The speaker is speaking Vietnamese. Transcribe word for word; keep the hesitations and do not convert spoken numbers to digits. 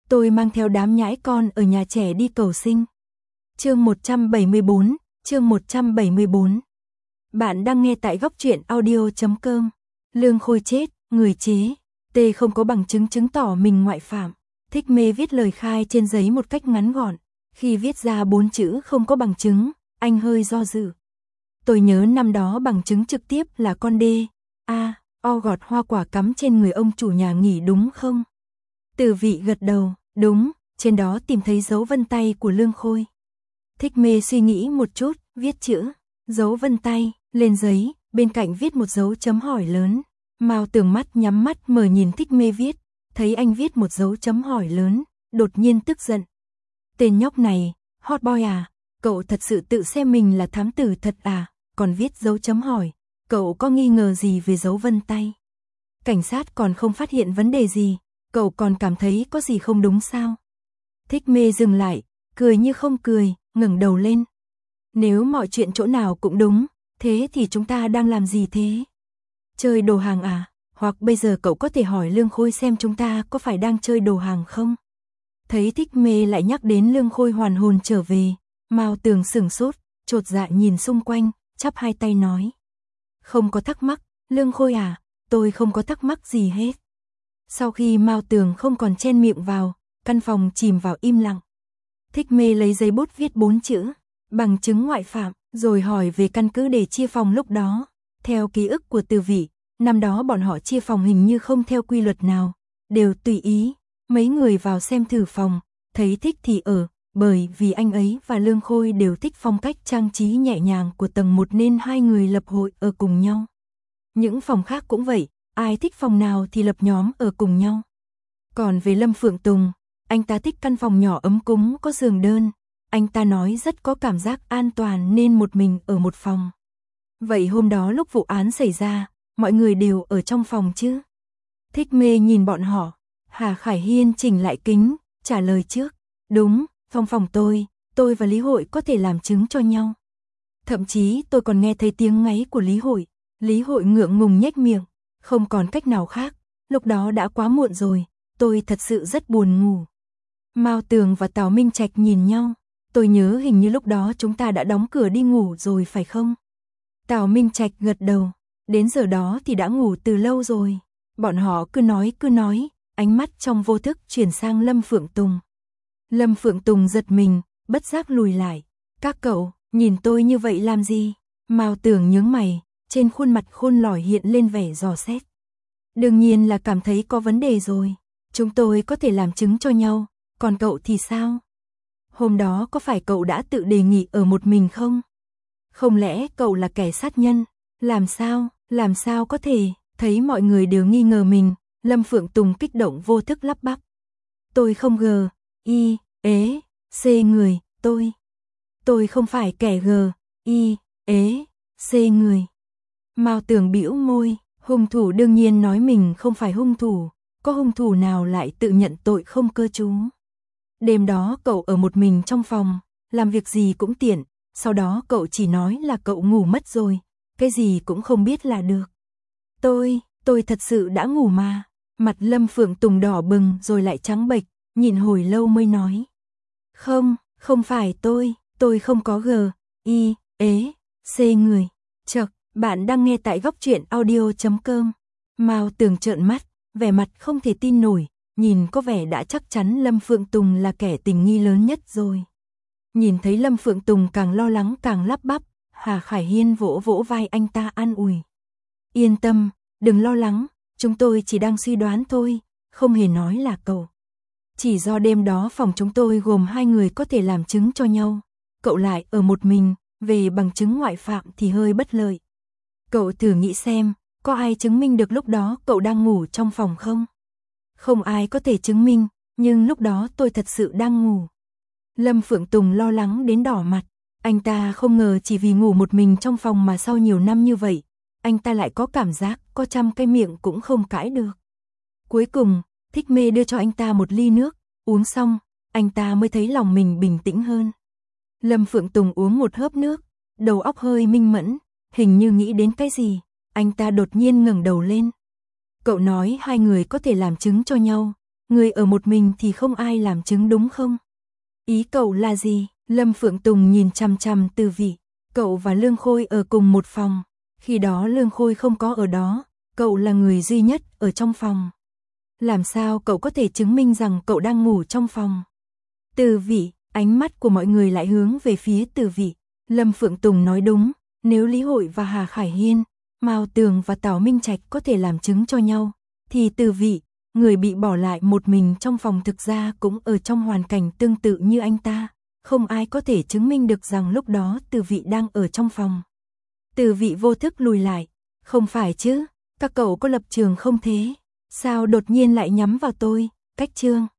Tôi mang theo đám nhãi con ở nhà trẻ đi cầu sinh. Chương một trăm bảy mươi bốn, chương một trăm bảy mươi bốn. Bạn đang nghe tại góc truyện audio chấm com. Lương Khôi chết, người chế. T không có bằng chứng chứng tỏ mình ngoại phạm. Thích Mê viết lời khai trên giấy một cách ngắn gọn. Khi viết ra bốn chữ không có bằng chứng, anh hơi do dự. Tôi nhớ năm đó bằng chứng trực tiếp là con D, A, O gọt hoa quả cắm trên người ông chủ nhà nghỉ đúng không? Từ Vị gật đầu, đúng, trên đó tìm thấy dấu vân tay của Lương Khôi. Thích Mê suy nghĩ một chút, viết chữ, dấu vân tay, lên giấy, bên cạnh viết một dấu chấm hỏi lớn. Mao Tường mắt nhắm mắt mở nhìn Thích Mê viết, thấy anh viết một dấu chấm hỏi lớn, đột nhiên tức giận. Tên nhóc này, hot boy à, cậu thật sự tự xem mình là thám tử thật à, còn viết dấu chấm hỏi, cậu có nghi ngờ gì về dấu vân tay? Cảnh sát còn không phát hiện vấn đề gì, cậu còn cảm thấy có gì không đúng sao? Thích Mê dừng lại, cười như không cười, ngẩng đầu lên. Nếu mọi chuyện chỗ nào cũng đúng, thế thì chúng ta đang làm gì thế? Chơi đồ hàng à? Hoặc bây giờ cậu có thể hỏi Lương Khôi xem chúng ta có phải đang chơi đồ hàng không? Thấy Thích Mê lại nhắc đến Lương Khôi hoàn hồn trở về, Mao Tường sửng sốt, chột dạ nhìn xung quanh, chắp hai tay nói. Không có thắc mắc, Lương Khôi à, tôi không có thắc mắc gì hết. Sau khi Mao Tường không còn chen miệng vào, căn phòng chìm vào im lặng. Thích Mê lấy giấy bút viết bốn chữ, bằng chứng ngoại phạm, rồi hỏi về căn cứ để chia phòng lúc đó. Theo ký ức của Từ Vị, năm đó bọn họ chia phòng hình như không theo quy luật nào, đều tùy ý. Mấy người vào xem thử phòng, thấy thích thì ở, bởi vì anh ấy và Lương Khôi đều thích phong cách trang trí nhẹ nhàng của tầng một nên hai người lập hội ở cùng nhau. Những phòng khác cũng vậy, ai thích phòng nào thì lập nhóm ở cùng nhau. Còn về Lâm Phượng Tùng, anh ta thích căn phòng nhỏ ấm cúng có giường đơn, anh ta nói rất có cảm giác an toàn nên một mình ở một phòng. Vậy hôm đó lúc vụ án xảy ra, mọi người đều ở trong phòng chứ? Thích Mê nhìn bọn họ, Hà Khải Hiên chỉnh lại kính, trả lời trước. Đúng, phòng phòng tôi, tôi và Lý Hội có thể làm chứng cho nhau. Thậm chí tôi còn nghe thấy tiếng ngáy của Lý Hội. Lý Hội ngượng ngùng nhếch miệng, không còn cách nào khác, lúc đó đã quá muộn rồi, tôi thật sự rất buồn ngủ. Mao Tường và Tào Minh Trạch nhìn nhau, tôi nhớ hình như lúc đó chúng ta đã đóng cửa đi ngủ rồi phải không? Tào Minh Trạch gật đầu, đến giờ đó thì đã ngủ từ lâu rồi. Bọn họ cứ nói cứ nói, ánh mắt trong vô thức chuyển sang Lâm Phượng Tùng. Lâm Phượng Tùng giật mình, bất giác lùi lại. Các cậu, nhìn tôi như vậy làm gì? Mao Tường nhướng mày, trên khuôn mặt khôn lỏi hiện lên vẻ dò xét. Đương nhiên là cảm thấy có vấn đề rồi. Chúng tôi có thể làm chứng cho nhau, còn cậu thì sao? Hôm đó có phải cậu đã tự đề nghị ở một mình không? Không lẽ cậu là kẻ sát nhân? Làm sao, làm sao có thể? Thấy mọi người đều nghi ngờ mình, Lâm Phượng Tùng kích động vô thức lắp bắp. Tôi không gờ, y, ế, c người, tôi. Tôi không phải kẻ gờ, y, ế, c người. Mao Tường bĩu môi, hung thủ đương nhiên nói mình không phải hung thủ, có hung thủ nào lại tự nhận tội không cơ chú. Đêm đó cậu ở một mình trong phòng, làm việc gì cũng tiện, sau đó cậu chỉ nói là cậu ngủ mất rồi, cái gì cũng không biết là được. Tôi, tôi thật sự đã ngủ mà. Mặt Lâm Phượng Tùng đỏ bừng rồi lại trắng bệch, nhìn hồi lâu mới nói. Không, không phải tôi, tôi không có gờ, y, ế, c người. Chậc, bạn đang nghe tại góc truyện audio chấm com. Mao Tường trợn mắt, vẻ mặt không thể tin nổi, nhìn có vẻ đã chắc chắn Lâm Phượng Tùng là kẻ tình nghi lớn nhất rồi. Nhìn thấy Lâm Phượng Tùng càng lo lắng càng lắp bắp, Hà Khải Hiên vỗ vỗ vai anh ta an ủi. Yên tâm, đừng lo lắng, chúng tôi chỉ đang suy đoán thôi, không hề nói là cậu. Chỉ do đêm đó phòng chúng tôi gồm hai người có thể làm chứng cho nhau, cậu lại ở một mình, về bằng chứng ngoại phạm thì hơi bất lợi. Cậu thử nghĩ xem, có ai chứng minh được lúc đó cậu đang ngủ trong phòng không? Không ai có thể chứng minh, nhưng lúc đó tôi thật sự đang ngủ. Lâm Phượng Tùng lo lắng đến đỏ mặt, anh ta không ngờ chỉ vì ngủ một mình trong phòng mà sau nhiều năm như vậy, anh ta lại có cảm giác có trăm cái miệng cũng không cãi được. Cuối cùng, Thích Mê đưa cho anh ta một ly nước, uống xong, anh ta mới thấy lòng mình bình tĩnh hơn. Lâm Phượng Tùng uống một hớp nước, đầu óc hơi minh mẫn, hình như nghĩ đến cái gì, anh ta đột nhiên ngẩng đầu lên. Cậu nói hai người có thể làm chứng cho nhau, Người ở một mình thì không ai làm chứng đúng không? Ý cậu là gì? Lâm Phượng Tùng nhìn chằm chằm Từ Vị. Cậu và Lương Khôi ở cùng một phòng. Khi đó Lương Khôi không có ở đó. Cậu là người duy nhất ở trong phòng. Làm sao cậu có thể chứng minh rằng cậu đang ngủ trong phòng? Từ Vị, ánh mắt của mọi người lại hướng về phía Từ Vị. Lâm Phượng Tùng nói đúng, nếu Lý Hội và Hà Khải Hiên, Mao Tường và Tào Minh Trạch có thể làm chứng cho nhau, thì Từ Vị, người bị bỏ lại một mình trong phòng thực ra cũng ở trong hoàn cảnh tương tự như anh ta. Không ai có thể chứng minh được rằng lúc đó Từ Vị đang ở trong phòng. Từ Vị vô thức lùi lại. Không phải chứ, các cậu có lập trường không thế? Sao đột nhiên lại nhắm vào tôi? Cách Trương.